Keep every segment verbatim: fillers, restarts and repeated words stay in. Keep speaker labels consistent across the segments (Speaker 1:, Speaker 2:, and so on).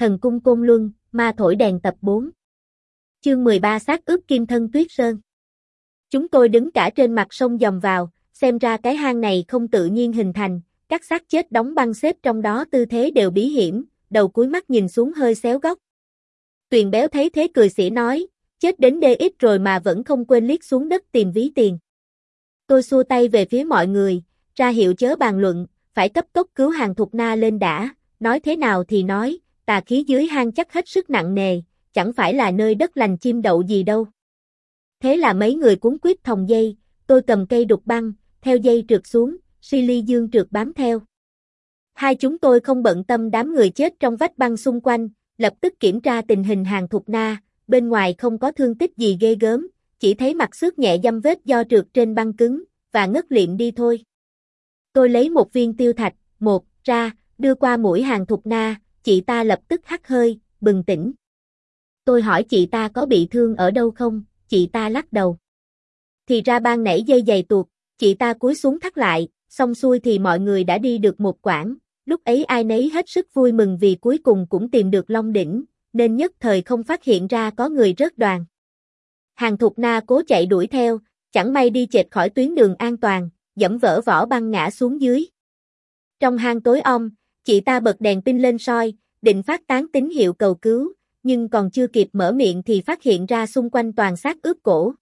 Speaker 1: Thần cung Côn Luân, ma thổi đèn tập bốn. Chương mười ba xác ướp kim thân Tuyết Sơn. Chúng tôi đứng cả trên mặt sông dòm vào, xem ra cái hang này không tự nhiên hình thành, các xác chết đóng băng xếp trong đó tư thế đều bí hiểm, đầu cúi mắt nhìn xuống hơi xéo góc. Tuyền Béo thấy thế cười xỉa nói, chết đến đê ít rồi mà vẫn không quên liếc xuống đất tìm ví tiền. Tôi xua tay về phía mọi người, ra hiệu chớ bàn luận, phải cấp tốc cứu Hàn Thục Na lên đã, nói thế nào thì nói, tà khí dưới hang chắc hết sức nặng nề, chẳng phải là nơi đất lành chim đậu gì đâu. Thế là mấy người cuốn quýt thòng dây, tôi cầm cây đục băng, theo dây trượt xuống, Silly Dương trượt bám theo. Hai chúng tôi không bận tâm đám người chết trong vách băng xung quanh, lập tức kiểm tra tình hình Hàn Thục Na, bên ngoài không có thương tích gì ghê gớm, chỉ thấy mặt xước nhẹ dăm vết do trượt trên băng cứng, và ngất liệm đi thôi. Tôi lấy một viên tiêu thạch, một, ra, đưa qua mũi Hàn Thục Na, chị ta lập tức hắt hơi, bừng tỉnh. Tôi hỏi chị ta có bị thương ở đâu không, chị ta lắc đầu. Thì ra ban nãy dây giày tuột, chị ta cúi xuống thắt lại, xong xuôi thì mọi người đã đi được một quãng, lúc ấy ai nấy hết sức vui mừng vì cuối cùng cũng tìm được Long Đỉnh, nên nhất thời không phát hiện ra có người rớt đoàn. Hàn Thục Na cố chạy đuổi theo, chẳng may đi chệch khỏi tuyến đường an toàn, dẫm vỡ vỏ băng ngã xuống dưới. Trong hang tối om, chị ta bật đèn pin lên soi, định phát tán tín hiệu cầu cứu, nhưng còn chưa kịp mở miệng thì phát hiện ra xung quanh toàn xác ướp cổ.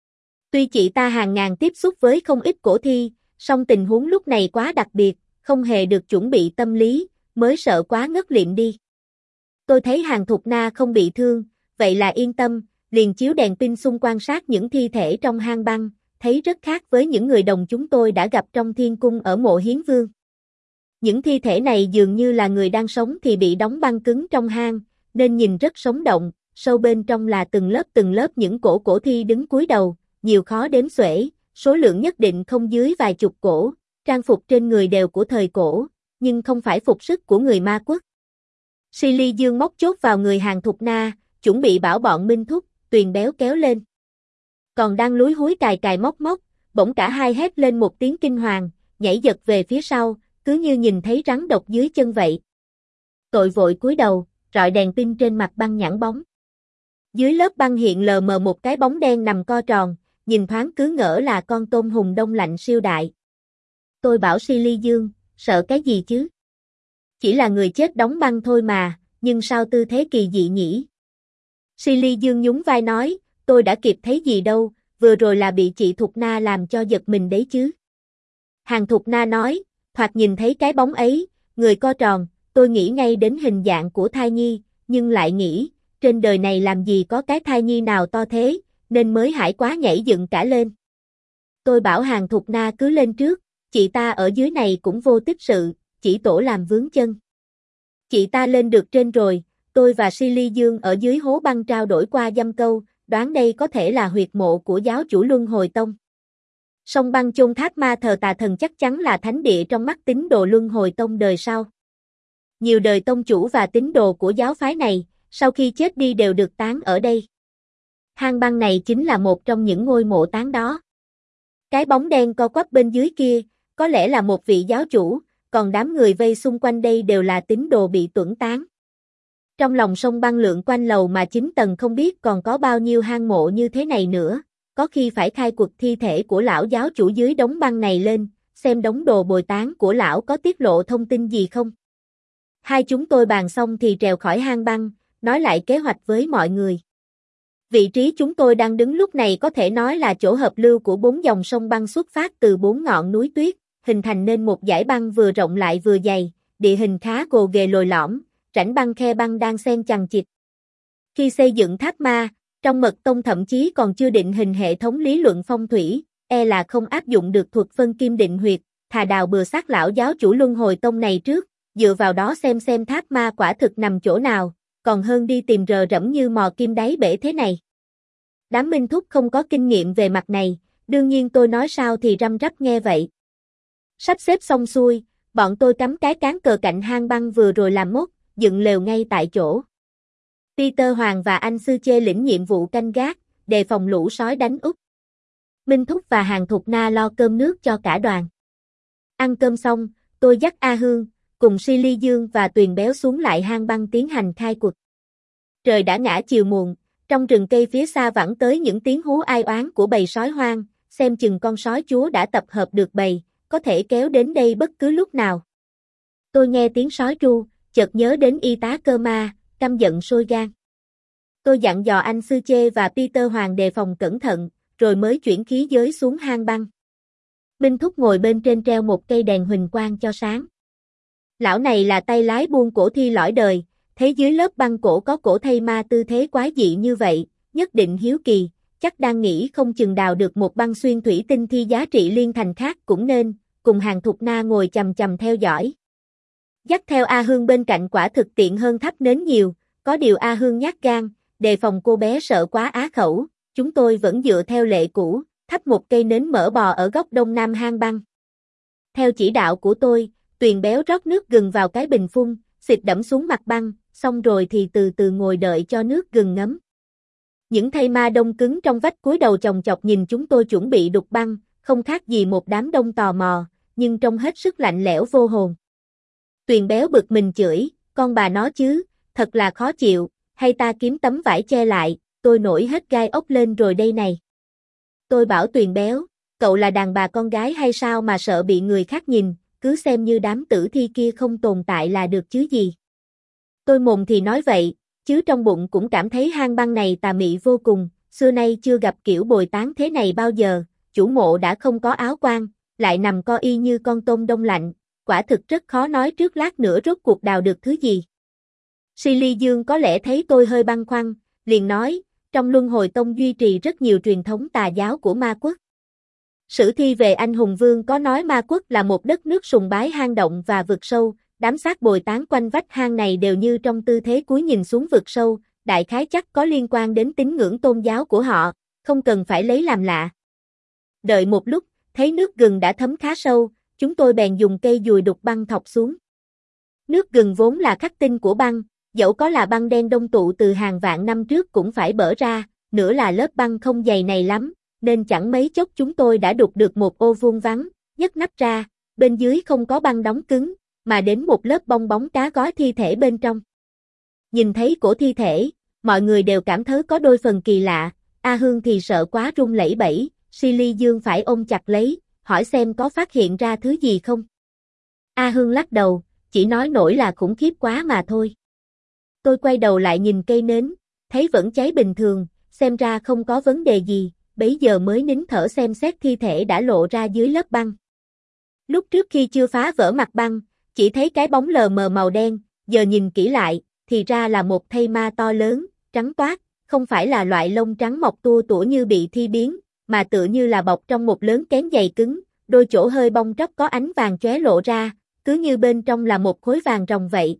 Speaker 1: Tuy chị ta hàng ngàn tiếp xúc với không ít cổ thi, song tình huống lúc này quá đặc biệt, không hề được chuẩn bị tâm lý, mới sợ quá ngất liệm đi. Tôi thấy Hàn Thục Na không bị thương, vậy là yên tâm, liền chiếu đèn pin xung quan sát những thi thể trong hang băng, thấy rất khác với những người đồng chúng tôi đã gặp trong thiên cung ở mộ Hiến Vương. Những thi thể này dường như là người đang sống thì bị đóng băng cứng trong hang, nên nhìn rất sống động, sâu bên trong là từng lớp từng lớp những cổ cổ thi đứng cúi đầu, nhiều khó đếm xuể, số lượng nhất định không dưới vài chục cổ, trang phục trên người đều của thời cổ, nhưng không phải phục sức của người ma quốc. Silly Dương móc chốt vào người Hàn Thục Na, chuẩn bị bảo bọn Minh Thúc, Tuyền Béo kéo lên. Còn đang lúi húi cài cài móc móc, bỗng cả hai hét lên một tiếng kinh hoàng, nhảy giật về phía sau, cứ như nhìn thấy rắn độc dưới chân vậy. Tội vội cúi đầu, rọi đèn pin trên mặt băng nhẵn bóng. Dưới lớp băng hiện lờ mờ một cái bóng đen nằm co tròn, nhìn thoáng cứ ngỡ là con tôm hùm đông lạnh siêu đại. Tôi bảo Silly Dương, sợ cái gì chứ? Chỉ là người chết đóng băng thôi mà, nhưng sao tư thế kỳ dị nhỉ? Silly Dương nhún vai nói, tôi đã kịp thấy gì đâu, vừa rồi là bị chị Thục Na làm cho giật mình đấy chứ. Hàn Thục Na nói, thoạt nhìn thấy cái bóng ấy, người co tròn, tôi nghĩ ngay đến hình dạng của thai nhi, nhưng lại nghĩ, trên đời này làm gì có cái thai nhi nào to thế, nên mới hãi quá nhảy dựng cả lên. Tôi bảo Hàn Thục Na cứ lên trước, chị ta ở dưới này cũng vô tích sự, chỉ tổ làm vướng chân. Chị ta lên được trên rồi, tôi và Silly Dương ở dưới hố băng trao đổi qua dăm câu, đoán đây có thể là huyệt mộ của giáo chủ Luân Hồi Tông. Sông băng chôn tháp ma thờ tà thần chắc chắn là thánh địa trong mắt tín đồ Luân Hồi Tông đời sau. Nhiều đời tông chủ và tín đồ của giáo phái này, sau khi chết đi đều được táng ở đây. Hang băng này chính là một trong những ngôi mộ táng đó. Cái bóng đen co quắp bên dưới kia, có lẽ là một vị giáo chủ, còn đám người vây xung quanh đây đều là tín đồ bị tuẫn táng. Trong lòng sông băng lượn quanh lầu mà chín tầng không biết còn có bao nhiêu hang mộ như thế này nữa, có khi phải khai quật thi thể của lão giáo chủ dưới đống băng này lên, xem đống đồ bồi táng của lão có tiết lộ thông tin gì không. Hai chúng tôi bàn xong thì trèo khỏi hang băng, nói lại kế hoạch với mọi người. Vị trí chúng tôi đang đứng lúc này có thể nói là chỗ hợp lưu của bốn dòng sông băng xuất phát từ bốn ngọn núi tuyết, hình thành nên một dải băng vừa rộng lại vừa dày, địa hình khá gồ ghề lồi lõm, rãnh băng khe băng đang xen chằng chịt. Khi xây dựng tháp ma, trong mật tông thậm chí còn chưa định hình hệ thống lý luận phong thủy, e là không áp dụng được thuật phân kim định huyệt, thà đào bừa xác lão giáo chủ Luân Hồi Tông này trước, dựa vào đó xem xem tháp ma quả thực nằm chỗ nào, còn hơn đi tìm rờ rẫm như mò kim đáy bể thế này. Đám Minh Thúc không có kinh nghiệm về mặt này, đương nhiên tôi nói sao thì răm rắp nghe vậy. Sắp xếp xong xuôi, bọn tôi cắm cái cán cờ cạnh hang băng vừa rồi làm mốt, dựng lều ngay tại chỗ. Peter Hoàng và anh Sư Chê lĩnh nhiệm vụ canh gác, đề phòng lũ sói đánh úp. Minh Thúc và Hàn Thục Na lo cơm nước cho cả đoàn. Ăn cơm xong, tôi dắt A Hương, cùng Silly Dương và Tuyền Béo xuống lại hang băng tiến hành khai cuộc. Trời đã ngã chiều muộn, trong rừng cây phía xa vẳng tới những tiếng hú ai oán của bầy sói hoang, xem chừng con sói chúa đã tập hợp được bầy, có thể kéo đến đây bất cứ lúc nào. Tôi nghe tiếng sói tru, chợt nhớ đến y tá Cơ Ma, căm giận sôi gan. Tôi dặn dò anh Sư Chê và Peter Hoàng đề phòng cẩn thận, rồi mới chuyển khí giới xuống hang băng. Minh Thúc ngồi bên trên treo một cây đèn huỳnh quang cho sáng. Lão này là tay lái buôn cổ thi lõi đời, thấy dưới lớp băng cổ có cổ thây ma tư thế quái dị như vậy, nhất định hiếu kỳ, chắc đang nghĩ không chừng đào được một băng xuyên thủy tinh thi giá trị liên thành khác cũng nên, cùng hàng thục na ngồi chầm chầm theo dõi. Dắt theo A Hương bên cạnh quả thực tiện hơn thắp nến nhiều, có điều A Hương nhát gan, đề phòng cô bé sợ quá á khẩu, chúng tôi vẫn dựa theo lệ cũ, thắp một cây nến mỡ bò ở góc đông nam hang băng. Theo chỉ đạo của tôi, Tuyền Béo rót nước gừng vào cái bình phun, xịt đẫm xuống mặt băng, xong rồi thì từ từ ngồi đợi cho nước gừng ngấm. Những thây ma đông cứng trong vách cúi đầu chồng chọc nhìn chúng tôi chuẩn bị đục băng, không khác gì một đám đông tò mò, nhưng trông hết sức lạnh lẽo vô hồn. Tuyền Béo bực mình chửi, con bà nó chứ, thật là khó chịu, hay ta kiếm tấm vải che lại, tôi nổi hết gai ốc lên rồi đây này. Tôi bảo Tuyền Béo, cậu là đàn bà con gái hay sao mà sợ bị người khác nhìn, cứ xem như đám tử thi kia không tồn tại là được chứ gì. Tôi mồm thì nói vậy, chứ trong bụng cũng cảm thấy hang băng này tà mị vô cùng, xưa nay chưa gặp kiểu bồi táng thế này bao giờ, chủ mộ đã không có áo quan, lại nằm co y như con tôm đông lạnh, quả thực rất khó nói trước lát nữa rốt cuộc đào được thứ gì. Silly Dương có lẽ thấy tôi hơi băn khoăn, liền nói, trong Luân Hồi Tông duy trì rất nhiều truyền thống tà giáo của ma quốc. Sử thi về anh hùng vương có nói ma quốc là một đất nước sùng bái hang động và vực sâu, đám xác bồi tán quanh vách hang này đều như trong tư thế cúi nhìn xuống vực sâu, đại khái chắc có liên quan đến tín ngưỡng tôn giáo của họ, không cần phải lấy làm lạ. Đợi một lúc, thấy nước gừng đã thấm khá sâu, chúng tôi bèn dùng cây dùi đục băng thọc xuống. Nước gừng vốn là khắc tinh của băng, dẫu có là băng đen đông tụ từ hàng vạn năm trước cũng phải bở ra, nữa là lớp băng không dày này lắm, nên chẳng mấy chốc chúng tôi đã đục được một ô vuông vắn, nhấc nắp ra, bên dưới không có băng đóng cứng, mà đến một lớp bong bóng cá gói thi thể bên trong. Nhìn thấy cổ thi thể, mọi người đều cảm thấy có đôi phần kỳ lạ, A Hương thì sợ quá run lẩy bẩy, Silly Dương phải ôm chặt lấy, hỏi xem có phát hiện ra thứ gì không. A Hương lắc đầu, chỉ nói nổi là khủng khiếp quá mà thôi. Tôi quay đầu lại nhìn cây nến, thấy vẫn cháy bình thường, xem ra không có vấn đề gì, bấy giờ mới nín thở xem xét thi thể đã lộ ra dưới lớp băng. Lúc trước khi chưa phá vỡ mặt băng, chỉ thấy cái bóng lờ mờ màu đen, giờ nhìn kỹ lại, thì ra là một thây ma to lớn, trắng toát, không phải là loại lông trắng mọc tua tủa như bị thi biến, mà tựa như là bọc trong một lớn kén dày cứng, đôi chỗ hơi bong tróc có ánh vàng chóe lộ ra, cứ như bên trong là một khối vàng ròng vậy.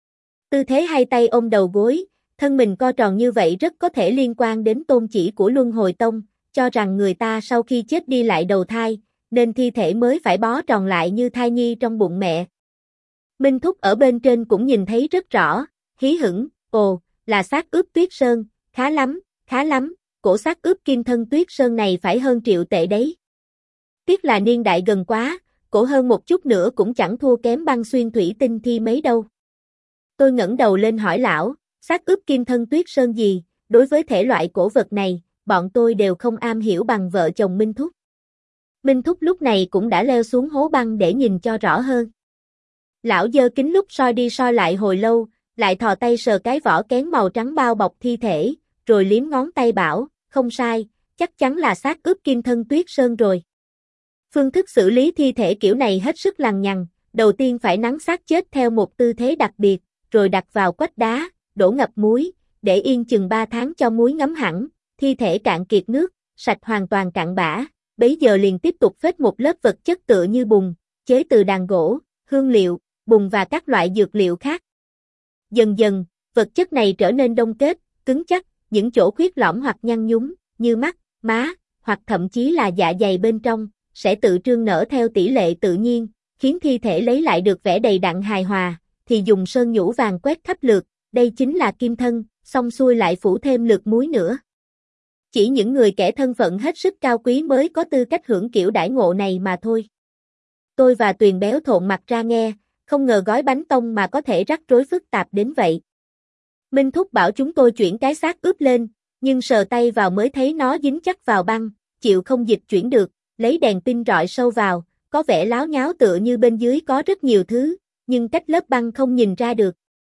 Speaker 1: Tư thế hai tay ôm đầu gối, thân mình co tròn như vậy rất có thể liên quan đến tôn chỉ của Luân Hồi Tông, cho rằng người ta sau khi chết đi lại đầu thai, nên thi thể mới phải bó tròn lại như thai nhi trong bụng mẹ. Minh Thúc ở bên trên cũng nhìn thấy rất rõ, hí hửng, ồ, là xác ướp tuyết sơn, khá lắm, khá lắm, cổ xác ướp kim thân tuyết sơn này phải hơn triệu tệ đấy. Tiếc là niên đại gần quá, cổ hơn một chút nữa cũng chẳng thua kém băng xuyên thủy tinh thi mấy đâu. Tôi ngẩng đầu lên hỏi lão, xác ướp kim thân tuyết sơn gì, đối với thể loại cổ vật này, bọn tôi đều không am hiểu bằng vợ chồng Minh Thúc. Minh Thúc lúc này cũng đã leo xuống hố băng để nhìn cho rõ hơn. Lão giơ kính lúp soi đi soi lại hồi lâu, lại thò tay sờ cái vỏ kén màu trắng bao bọc thi thể, rồi liếm ngón tay bảo, không sai, chắc chắn là xác ướp kim thân tuyết sơn rồi. Phương thức xử lý thi thể kiểu này hết sức lằng nhằng, đầu tiên phải nắn xác chết theo một tư thế đặc biệt, rồi đặt vào quách đá, đổ ngập muối, để yên chừng ba tháng cho muối ngấm hẳn, thi thể cạn kiệt nước, sạch hoàn toàn cặn bã, bấy giờ liền tiếp tục phết một lớp vật chất tựa như bùn, chế từ đàn gỗ, hương liệu, bùn và các loại dược liệu khác. Dần dần, vật chất này trở nên đông kết, cứng chắc, những chỗ khuyết lõm hoặc nhăn nhúm, như mắt, má, hoặc thậm chí là dạ dày bên trong, sẽ tự trương nở theo tỷ lệ tự nhiên, khiến thi thể lấy lại được vẻ đầy đặn hài hòa, thì dùng sơn nhũ vàng quét khắp lượt, đây chính là kim thân, xong xuôi lại phủ thêm lượt muối nữa. Chỉ những người kẻ thân phận hết sức cao quý mới có tư cách hưởng kiểu đãi ngộ này mà thôi. Tôi và Tuyền Béo thộn mặt ra nghe, không ngờ gói bánh tông mà có thể rắc rối phức tạp đến vậy. Minh Thúc bảo chúng tôi chuyển cái xác ướp lên, nhưng sờ tay vào mới thấy nó dính chắc vào băng, chịu không dịch chuyển được, lấy đèn pin rọi sâu vào, có vẻ láo nháo tựa như bên dưới có rất nhiều thứ, nhưng cách lớp băng không nhìn ra được.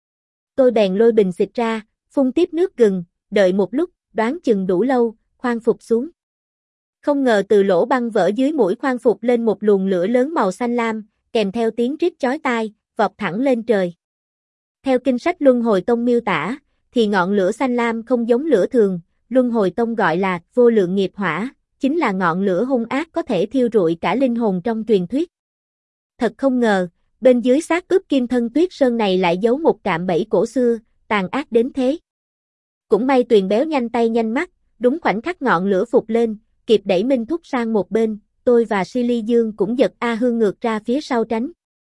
Speaker 1: Tôi bèn lôi bình xịt ra, phun tiếp nước gừng, đợi một lúc, đoán chừng đủ lâu, khoan phục xuống. Không ngờ từ lỗ băng vỡ dưới mũi khoan phục lên một luồng lửa lớn màu xanh lam, kèm theo tiếng rít chói tai, vọt thẳng lên trời. Theo kinh sách Luân Hồi Tông miêu tả, thì ngọn lửa xanh lam không giống lửa thường, Luân Hồi Tông gọi là vô lượng nghiệp hỏa, chính là ngọn lửa hung ác có thể thiêu rụi cả linh hồn trong truyền thuyết. Thật không ngờ, bên dưới xác ướp kim thân tuyết sơn này lại giấu một cạm bẫy cổ xưa, tàn ác đến thế. Cũng may Tuyền béo nhanh tay nhanh mắt, đúng khoảnh khắc ngọn lửa phục lên, kịp đẩy Minh Thúc sang một bên, tôi và Silly Dương cũng giật A Hương ngược ra phía sau tránh.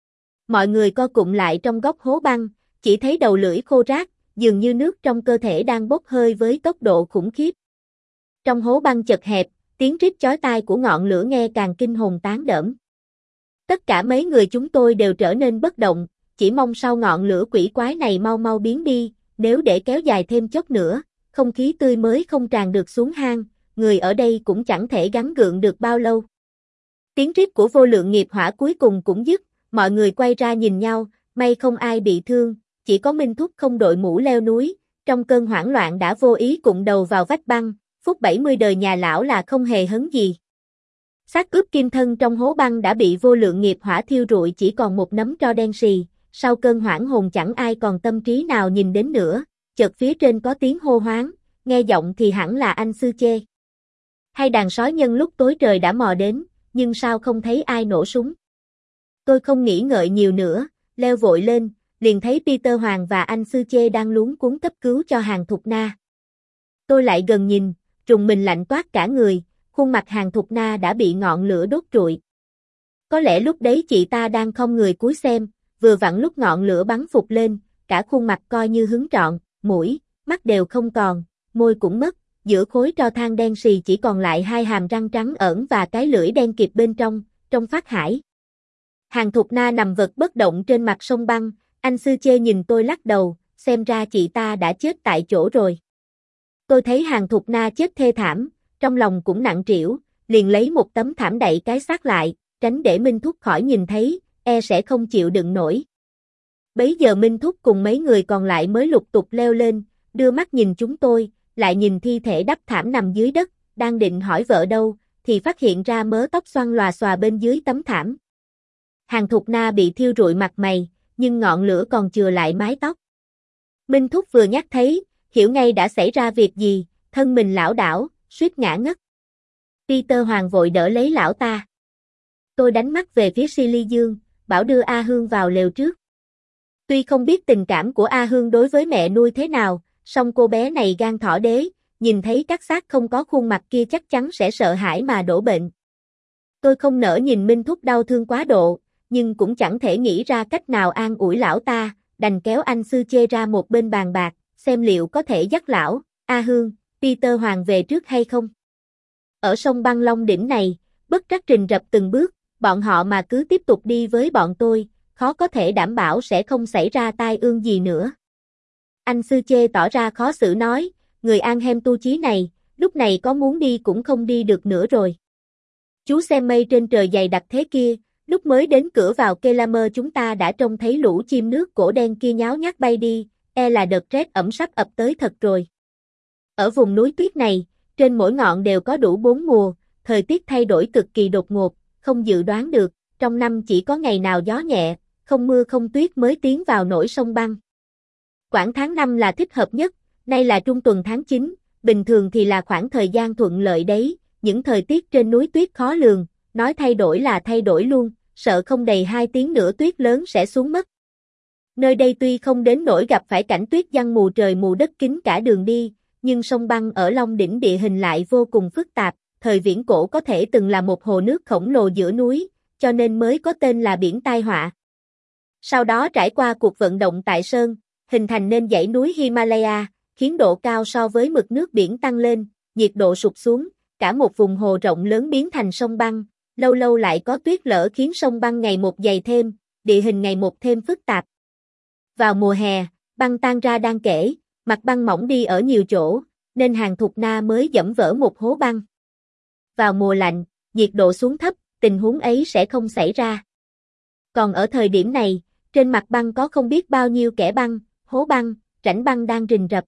Speaker 1: Mọi người co cụm lại trong góc hố băng, chỉ thấy đầu lưỡi khô rác, dường như nước trong cơ thể đang bốc hơi với tốc độ khủng khiếp. Trong hố băng chật hẹp, tiếng rít chói tai của ngọn lửa nghe càng kinh hồn tán đỡm. Tất cả mấy người chúng tôi đều trở nên bất động, chỉ mong sau ngọn lửa quỷ quái này mau mau biến đi, nếu để kéo dài thêm chốc nữa, không khí tươi mới không tràn được xuống hang, người ở đây cũng chẳng thể gắng gượng được bao lâu. Tiếng rít của vô lượng nghiệp hỏa cuối cùng cũng dứt, mọi người quay ra nhìn nhau, may không ai bị thương, chỉ có Minh Thúc không đội mũ leo núi, trong cơn hoảng loạn đã vô ý cụng đầu vào vách băng, phút bảy mươi đời nhà lão là không hề hấn gì. Xác ướp kim thân trong hố băng đã bị vô lượng nghiệp hỏa thiêu rụi chỉ còn một nắm tro đen sì, sau cơn hoảng hồn chẳng ai còn tâm trí nào nhìn đến nữa, chợt phía trên có tiếng hô hoáng, nghe giọng thì hẳn là anh Sư Chê. Hay đàn sói nhân lúc tối trời đã mò đến, nhưng sao không thấy ai nổ súng. Tôi không nghĩ ngợi nhiều nữa, leo vội lên, liền thấy Peter Hoàng và anh Sư Chê đang luống cuống cấp cứu cho Hàn Thục Na. Tôi lại gần nhìn, trùng mình lạnh toát cả người, khuôn mặt Hàn Thục Na đã bị ngọn lửa đốt trụi. Có lẽ lúc đấy chị ta đang không người cúi xem, vừa vặn lúc ngọn lửa bắn phục lên, cả khuôn mặt coi như hứng trọn, mũi, mắt đều không còn, môi cũng mất, giữa khối tro than đen sì chỉ còn lại hai hàm răng trắng ẩn và cái lưỡi đen kịt bên trong, trong phát hải. Hàn Thục Na nằm vật bất động trên mặt sông băng, anh Sư Chê nhìn tôi lắc đầu, xem ra chị ta đã chết tại chỗ rồi. Tôi thấy Hàn Thục Na chết thê thảm, trong lòng cũng nặng trĩu, liền lấy một tấm thảm đậy cái xác lại, tránh để Minh Thúc khỏi nhìn thấy, e sẽ không chịu đựng nổi. Bấy giờ Minh Thúc cùng mấy người còn lại mới lục tục leo lên, đưa mắt nhìn chúng tôi, lại nhìn thi thể đắp thảm nằm dưới đất, đang định hỏi vợ đâu, thì phát hiện ra mớ tóc xoăn lòa xòa bên dưới tấm thảm. Hàn Thục Na bị thiêu rụi mặt mày, nhưng ngọn lửa còn chừa lại mái tóc. Minh Thúc vừa nhắc thấy, hiểu ngay đã xảy ra việc gì, thân mình lảo đảo, suýt ngã ngất. Peter Hoàng vội đỡ lấy lão ta. Tôi đánh mắt về phía Silly Dương, bảo đưa A Hương vào lều trước. Tuy không biết tình cảm của A Hương đối với mẹ nuôi thế nào, song cô bé này gan thỏ đế, nhìn thấy các xác không có khuôn mặt kia chắc chắn sẽ sợ hãi mà đổ bệnh. Tôi không nỡ nhìn Minh Thúc đau thương quá độ, nhưng cũng chẳng thể nghĩ ra cách nào an ủi lão ta, đành kéo anh Sư Chê ra một bên bàn bạc, xem liệu có thể dắt lão, A Hương, Peter Hoàng về trước hay không. Ở sông băng Long Đỉnh này, bất trắc rình rập từng bước, bọn họ mà cứ tiếp tục đi với bọn tôi, khó có thể đảm bảo sẽ không xảy ra tai ương gì nữa. Anh Sư Chê tỏ ra khó xử nói, người An Hem tu chí này, lúc này có muốn đi cũng không đi được nữa rồi. Chú xem mây trên trời dày đặc thế kia, lúc mới đến cửa vào Kelamer chúng ta đã trông thấy lũ chim nước cổ đen kia nháo nhác bay đi, e là đợt rét ẩm sắp ập tới thật rồi. Ở vùng núi tuyết này, trên mỗi ngọn đều có đủ bốn mùa, thời tiết thay đổi cực kỳ đột ngột, không dự đoán được, trong năm chỉ có ngày nào gió nhẹ, không mưa không tuyết mới tiến vào nổi sông băng. Quãng tháng năm là thích hợp nhất, nay là trung tuần tháng chín, bình thường thì là khoảng thời gian thuận lợi đấy, những thời tiết trên núi tuyết khó lường, nói thay đổi là thay đổi luôn, sợ không đầy hai tiếng nữa tuyết lớn sẽ xuống mất. Nơi đây tuy không đến nỗi gặp phải cảnh tuyết giăng mù trời mù đất kín cả đường đi, nhưng sông băng ở Long Đỉnh địa hình lại vô cùng phức tạp, thời viễn cổ có thể từng là một hồ nước khổng lồ giữa núi, cho nên mới có tên là biển tai họa. Sau đó trải qua cuộc vận động tại Sơn, hình thành nên dãy núi Himalaya, khiến độ cao so với mực nước biển tăng lên, nhiệt độ sụt xuống, cả một vùng hồ rộng lớn biến thành sông băng, lâu lâu lại có tuyết lở khiến sông băng ngày một dày thêm, địa hình ngày một thêm phức tạp. Vào mùa hè, băng tan ra đáng kể, mặt băng mỏng đi ở nhiều chỗ, nên Hàn Thục Na mới dẫm vỡ một hố băng. Vào mùa lạnh, nhiệt độ xuống thấp, tình huống ấy sẽ không xảy ra. Còn ở thời điểm này, trên mặt băng có không biết bao nhiêu kẽ băng, hố băng, rãnh băng đang rình rập.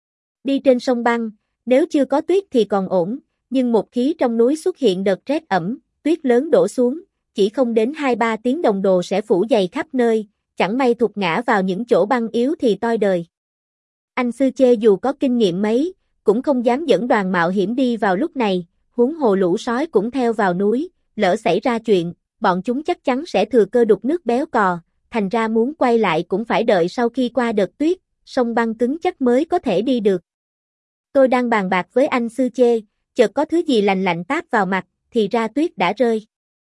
Speaker 1: Đi trên sông băng, nếu chưa có tuyết thì còn ổn, nhưng một khi trong núi xuất hiện đợt rét ẩm, tuyết lớn đổ xuống, chỉ không đến hai ba tiếng đồng hồ sẽ phủ dày khắp nơi, chẳng may thụt ngã vào những chỗ băng yếu thì toi đời. Anh Sư Chê dù có kinh nghiệm mấy, cũng không dám dẫn đoàn mạo hiểm đi vào lúc này, huống hồ lũ sói cũng theo vào núi, lỡ xảy ra chuyện, bọn chúng chắc chắn sẽ thừa cơ đục nước béo cò, thành ra muốn quay lại cũng phải đợi sau khi qua đợt tuyết, sông băng cứng chắc mới có thể đi được. Tôi đang bàn bạc với anh Sư Chê, chợt có thứ gì lạnh lạnh táp vào mặt, thì ra tuyết đã rơi.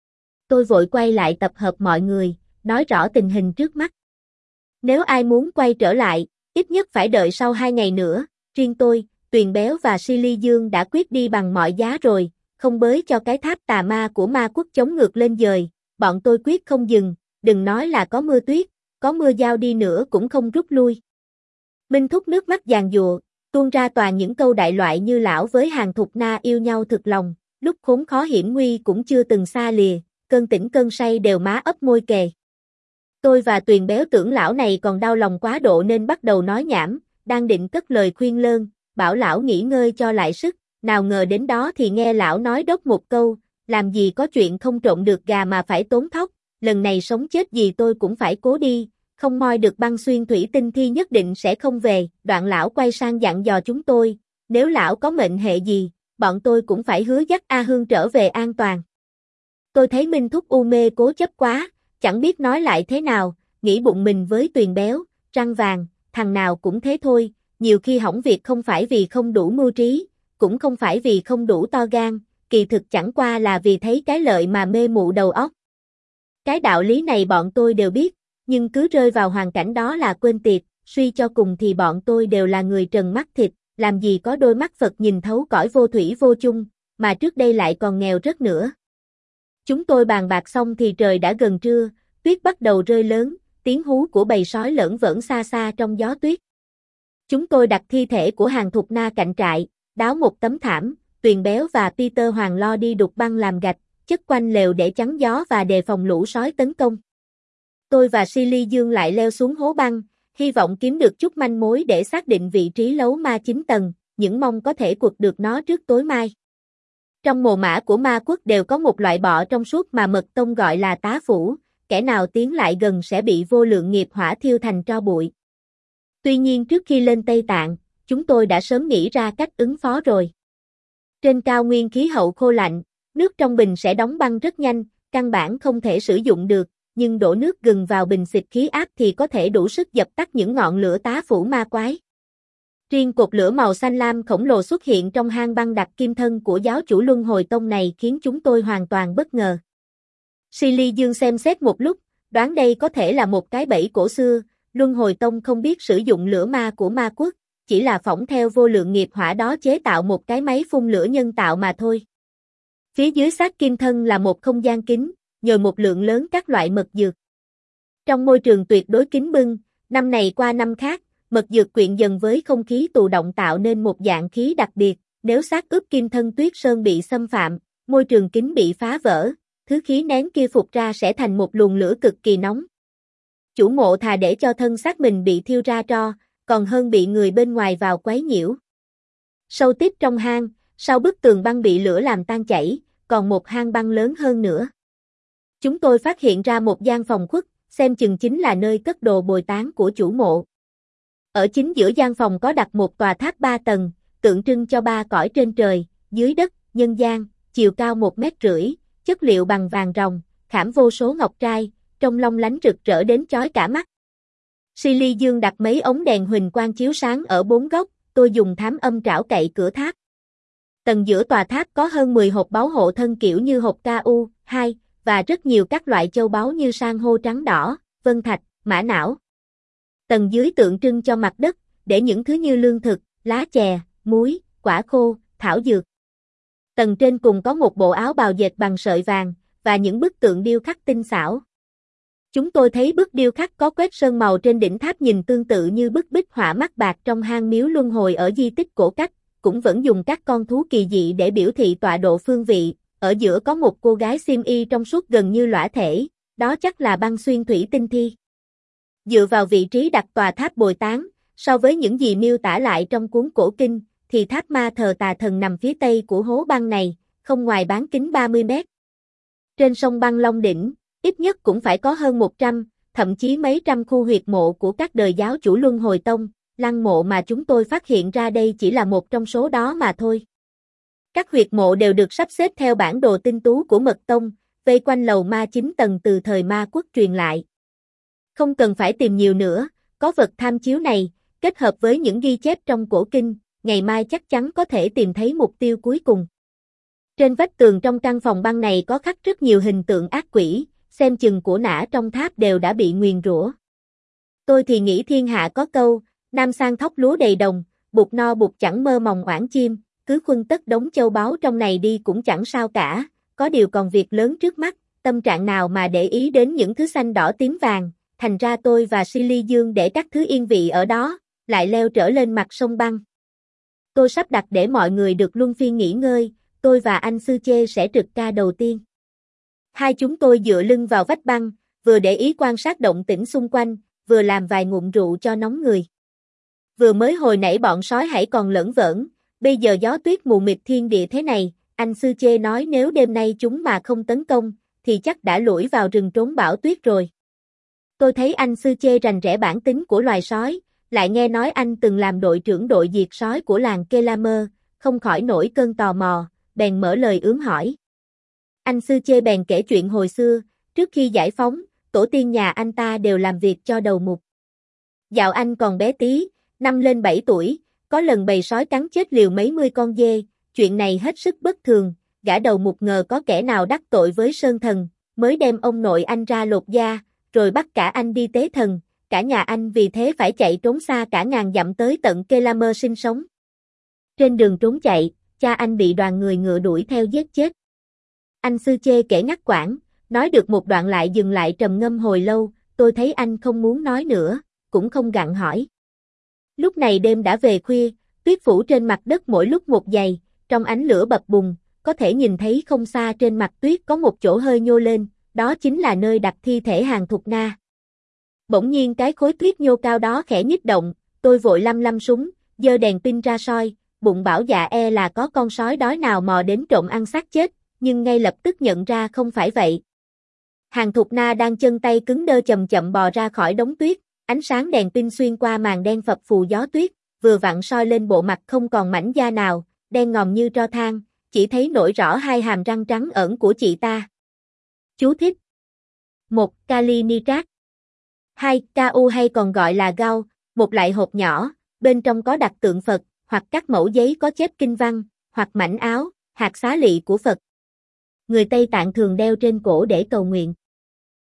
Speaker 1: Tôi vội quay lại tập hợp mọi người, nói rõ tình hình trước mắt. Nếu ai muốn quay trở lại, ít nhất phải đợi sau hai ngày nữa, riêng tôi, Tuyền Béo và Silly Dương đã quyết đi bằng mọi giá rồi, không bới cho cái tháp tà ma của ma quốc chống ngược lên dời, bọn tôi quyết không dừng, đừng nói là có mưa tuyết, có mưa dao đi nữa cũng không rút lui. Minh Thúc nước mắt giàn giụa, tuôn ra toàn những câu đại loại như lão với Hàn Thục Na yêu nhau thực lòng, lúc khốn khó hiểm nguy cũng chưa từng xa lìa, cơn tỉnh cơn say đều má ấp môi kề. Tôi và Tuyền Béo tưởng lão này còn đau lòng quá độ nên bắt đầu nói nhảm, đang định cất lời khuyên lơn, bảo lão nghỉ ngơi cho lại sức, nào ngờ đến đó thì nghe lão nói đốc một câu, làm gì có chuyện không trộn được gà mà phải tốn thóc, lần này sống chết gì tôi cũng phải cố đi, không moi được băng xuyên thủy tinh thì nhất định sẽ không về, đoạn lão quay sang dặn dò chúng tôi, nếu lão có mệnh hệ gì, bọn tôi cũng phải hứa dắt A Hương trở về an toàn. Tôi thấy Minh Thúc u mê cố chấp quá, chẳng biết nói lại thế nào, nghĩ bụng mình với Tuyền Béo, răng vàng, thằng nào cũng thế thôi, nhiều khi hỏng việc không phải vì không đủ mưu trí, cũng không phải vì không đủ to gan, kỳ thực chẳng qua là vì thấy cái lợi mà mê mụ đầu óc. Cái đạo lý này bọn tôi đều biết, nhưng cứ rơi vào hoàn cảnh đó là quên tiệt, suy cho cùng thì bọn tôi đều là người trần mắt thịt, làm gì có đôi mắt Phật nhìn thấu cõi vô thủy vô chung, mà trước đây lại còn nghèo rất nữa. Chúng tôi bàn bạc xong thì trời đã gần trưa, tuyết bắt đầu rơi lớn, tiếng hú của bầy sói lởn vởn xa xa trong gió tuyết. Chúng tôi đặt thi thể của Hàn Thục Na cạnh trại, đáo một tấm thảm, Tuyền Béo và Peter Hoàng lo đi đục băng làm gạch, chất quanh lều để chắn gió và đề phòng lũ sói tấn công. Tôi và Silly Dương lại leo xuống hố băng, hy vọng kiếm được chút manh mối để xác định vị trí lấu ma chín tầng, những mong có thể quật được nó trước tối mai. Trong mồ mã của ma quốc đều có một loại bọ trong suốt mà mật tông gọi là tá phủ, kẻ nào tiến lại gần sẽ bị vô lượng nghiệp hỏa thiêu thành tro bụi. Tuy nhiên trước khi lên Tây Tạng, chúng tôi đã sớm nghĩ ra cách ứng phó rồi. Trên cao nguyên khí hậu khô lạnh, nước trong bình sẽ đóng băng rất nhanh, căn bản không thể sử dụng được, nhưng đổ nước gừng vào bình xịt khí áp thì có thể đủ sức dập tắt những ngọn lửa tá phủ ma quái. Riêng cột lửa màu xanh lam khổng lồ xuất hiện trong hang băng đặc kim thân của giáo chủ Luân Hồi Tông này khiến chúng tôi hoàn toàn bất ngờ. Silly Dương xem xét một lúc, đoán đây có thể là một cái bẫy cổ xưa, Luân Hồi Tông không biết sử dụng lửa ma của ma quốc, chỉ là phỏng theo vô lượng nghiệp hỏa đó chế tạo một cái máy phun lửa nhân tạo mà thôi. Phía dưới xác kim thân là một không gian kín, nhồi một lượng lớn các loại mật dược. Trong môi trường tuyệt đối kín bưng, năm này qua năm khác, mật dược quyện dần với không khí tù động tạo nên một dạng khí đặc biệt, nếu xác ướp kim thân tuyết sơn bị xâm phạm, môi trường kín bị phá vỡ, thứ khí nén kia phục ra sẽ thành một luồng lửa cực kỳ nóng. Chủ mộ thà để cho thân xác mình bị thiêu ra tro, còn hơn bị người bên ngoài vào quấy nhiễu. Sâu tiếp trong hang, sau bức tường băng bị lửa làm tan chảy, còn một hang băng lớn hơn nữa. Chúng tôi phát hiện ra một gian phòng khuất, xem chừng chính là nơi cất đồ bồi táng của chủ mộ. Ở chính giữa gian phòng có đặt một tòa tháp ba tầng, tượng trưng cho ba cõi trên trời, dưới đất, nhân gian, chiều cao một mét rưỡi, chất liệu bằng vàng ròng, khảm vô số ngọc trai, trông long lánh rực rỡ đến chói cả mắt. Silly Dương đặt mấy ống đèn huỳnh quang chiếu sáng ở bốn góc, tôi dùng thám âm trảo cậy cửa tháp. Tầng giữa tòa tháp có hơn mười hộp báu hộ thân kiểu như hộp K U hai và rất nhiều các loại châu báu như san hô trắng đỏ, vân thạch, mã não. Tầng dưới tượng trưng cho mặt đất, để những thứ như lương thực, lá chè, muối, quả khô, thảo dược. Tầng trên cùng có một bộ áo bào dệt bằng sợi vàng và những bức tượng điêu khắc tinh xảo. Chúng tôi thấy bức điêu khắc có quét sơn màu trên đỉnh tháp nhìn tương tự như bức bích họa mắt bạc trong hang miếu luân hồi ở di tích cổ cách, cũng vẫn dùng các con thú kỳ dị để biểu thị tọa độ phương vị, ở giữa có một cô gái xiêm y trong suốt gần như lõa thể, đó chắc là băng xuyên thủy tinh thi. Dựa vào vị trí đặt tòa tháp Bồi Tán, so với những gì miêu tả lại trong cuốn cổ kinh, thì tháp ma thờ tà thần nằm phía tây của hố băng này, không ngoài bán kính ba mươi mét. Trên sông băng Long Đỉnh, ít nhất cũng phải có hơn một trăm, thậm chí mấy trăm khu huyệt mộ của các đời giáo chủ Luân Hồi Tông, lăng mộ mà chúng tôi phát hiện ra đây chỉ là một trong số đó mà thôi. Các huyệt mộ đều được sắp xếp theo bản đồ tinh tú của Mật Tông, vây quanh lầu ma chín tầng từ thời Ma Quốc truyền lại. Không cần phải tìm nhiều nữa, có vật tham chiếu này, kết hợp với những ghi chép trong cổ kinh, ngày mai chắc chắn có thể tìm thấy mục tiêu cuối cùng. Trên vách tường trong căn phòng băng này có khắc rất nhiều hình tượng ác quỷ, xem chừng của nã trong tháp đều đã bị nguyền rủa. Tôi thì nghĩ thiên hạ có câu, nam sang thóc lúa đầy đồng, bụt no bụt chẳng mơ mòng oản chim, cứ khuân tất đống châu báu trong này đi cũng chẳng sao cả, có điều còn việc lớn trước mắt, tâm trạng nào mà để ý đến những thứ xanh đỏ tím vàng, thành ra tôi và Silly Dương để các thứ yên vị ở đó, lại leo trở lên mặt sông băng. Tôi sắp đặt để mọi người được luân phiên nghỉ ngơi, tôi và anh Sư Chê sẽ trực ca đầu tiên. Hai chúng tôi dựa lưng vào vách băng, vừa để ý quan sát động tĩnh xung quanh, vừa làm vài ngụm rượu cho nóng người. Vừa mới hồi nãy bọn sói hãy còn lởn vởn, bây giờ gió tuyết mù mịt thiên địa thế này, anh Sư Chê nói nếu đêm nay chúng mà không tấn công, thì chắc đã lủi vào rừng trốn bão tuyết rồi. Tôi thấy anh Sư Chê rành rẽ bản tính của loài sói, lại nghe nói anh từng làm đội trưởng đội diệt sói của làng Kelamer, không khỏi nổi cơn tò mò, bèn mở lời ướm hỏi. Anh Sư Chê bèn kể chuyện hồi xưa, trước khi giải phóng, tổ tiên nhà anh ta đều làm việc cho đầu mục. Dạo anh còn bé tí, năm lên bảy tuổi, có lần bầy sói cắn chết liều mấy mươi con dê, chuyện này hết sức bất thường, gã đầu mục ngờ có kẻ nào đắc tội với Sơn Thần, mới đem ông nội anh ra lột da, rồi bắt cả anh đi tế thần, cả nhà anh vì thế phải chạy trốn xa cả ngàn dặm tới tận Kelamer sinh sống. Trên đường trốn chạy, cha anh bị đoàn người ngựa đuổi theo giết chết. Anh Sư Chê kể ngắt quãng, nói được một đoạn lại dừng lại trầm ngâm hồi lâu, tôi thấy anh không muốn nói nữa, cũng không gặng hỏi. Lúc này đêm đã về khuya, tuyết phủ trên mặt đất mỗi lúc một dày, trong ánh lửa bập bùng, có thể nhìn thấy không xa trên mặt tuyết có một chỗ hơi nhô lên, đó chính là nơi đặt thi thể Hàn Thục Na. Bỗng nhiên cái khối tuyết nhô cao đó khẽ nhích động, tôi vội lăm lăm súng, giơ đèn pin ra soi, bụng bảo dạ e là có con sói đói nào mò đến trộm ăn xác chết, nhưng ngay lập tức nhận ra không phải vậy. Hàn Thục Na đang chân tay cứng đơ chậm chậm bò ra khỏi đống tuyết, ánh sáng đèn pin xuyên qua màn đen phập phù gió tuyết, vừa vặn soi lên bộ mặt không còn mảnh da nào, đen ngòm như tro than, chỉ thấy nổi rõ hai hàm răng trắng ẩn của chị ta. Chú thích. một. Kali nitrat. hai. ca u hay còn gọi là gao, một loại hộp nhỏ, bên trong có đặt tượng Phật, hoặc các mẫu giấy có chép kinh văn, hoặc mảnh áo, hạt xá lị của Phật. Người Tây Tạng thường đeo trên cổ để cầu nguyện.